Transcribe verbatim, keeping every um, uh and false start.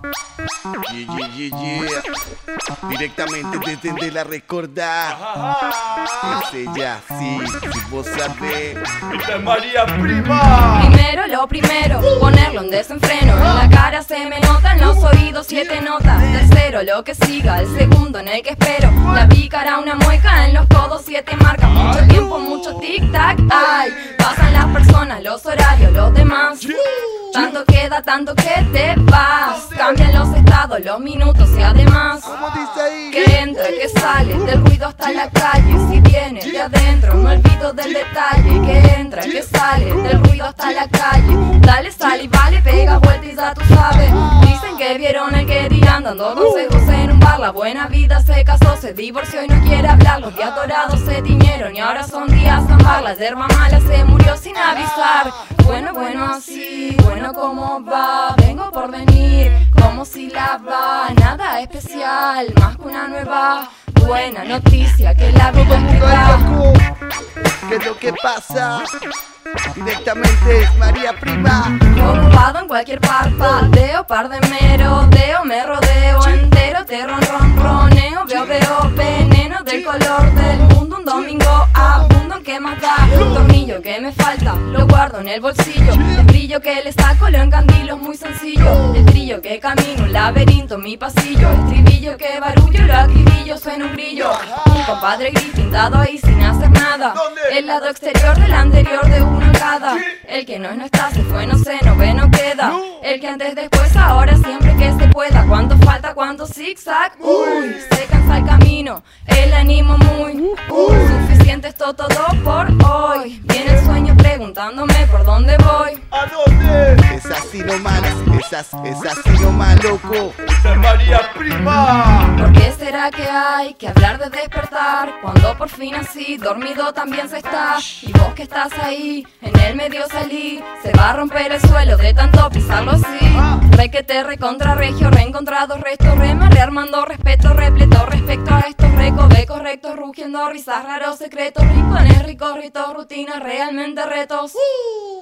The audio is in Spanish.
Yeah, yeah, yeah, yeah. Directamente desde de la recordar. Es ella, sí, si vos sabés. ¡Esta es María Prima! Primero lo primero, ponerlo en desenfreno. En la cara se me notan los oídos, siete notas. Tercero, lo que siga, el segundo en el que espero. La pícara, una mueca en los codos, siete marcas. Mucho tiempo, mucho tic-tac. Ay, pasan las personas, los horarios, los demás. Tanto queda, tanto que te vas. Cambian los estados, los minutos y además ¿Cómo dice ahí? que entra, que sale, del ruido hasta la calle. Si viene de adentro, no olvido del detalle. Que entra, que sale, del ruido hasta la calle. Dale, sal y vale, pega vuelta y ya tú sabes. Dicen que vieron el que dirán dando consejos en un bar. La buena vida se casó, se divorció y no quiere hablar. Los días dorados se tiñeron y ahora son días amar. La yerba mala se murió sin avisar. Bueno, bueno, así, bueno, ¿cómo va? Vengo por venir, como si la va. Nada especial, más que una nueva buena noticia, que la vida es que da. ¿Qué es lo que pasa? Directamente es María Prima. Ocupado en cualquier parpadeo, par de merodeo, me rodeo entero, te ron, ron, roneo, veo, veo veneno del color del mundo. Un domingo abundo, ¿qué más da? Tornillo que me falta, lo guardo en el bolsillo. El brillo que le saco lo encandilo, es muy sencillo. El trillo que camino, un laberinto, mi pasillo. El estribillo que barullo, lo acribillo, suena un grillo. Un compadre gris pintado ahí sin hacer nada. El lado exterior del anterior de uno en cada. El que no es no está, se fue, no sé, no ve, no queda. El que antes, después, ahora, siempre que se pueda. ¿Cuánto falta, cuánto zigzag? Uy, se cansa el camino, el ánimo muy uy, suficiente esto todo por hoy. Viene el sueño preguntándome por dónde voy. ¿A dónde? Es así nomás, es así, es así nomás, loco. ¡Esta es María Prima! ¿Por qué será que hay que hablar de despertar cuando por fin así dormido también se está? Y vos que estás ahí, en el medio salí, se va a romper el suelo de tanto pisarlo así. Re que te recontra regio, reencontrado resto, rema, rearmando respeto, repleto respecto a estos recos, ve correctos, rugiendo risas raros, secretos, rincones, ricos, ritos, rutinas, realmente retos.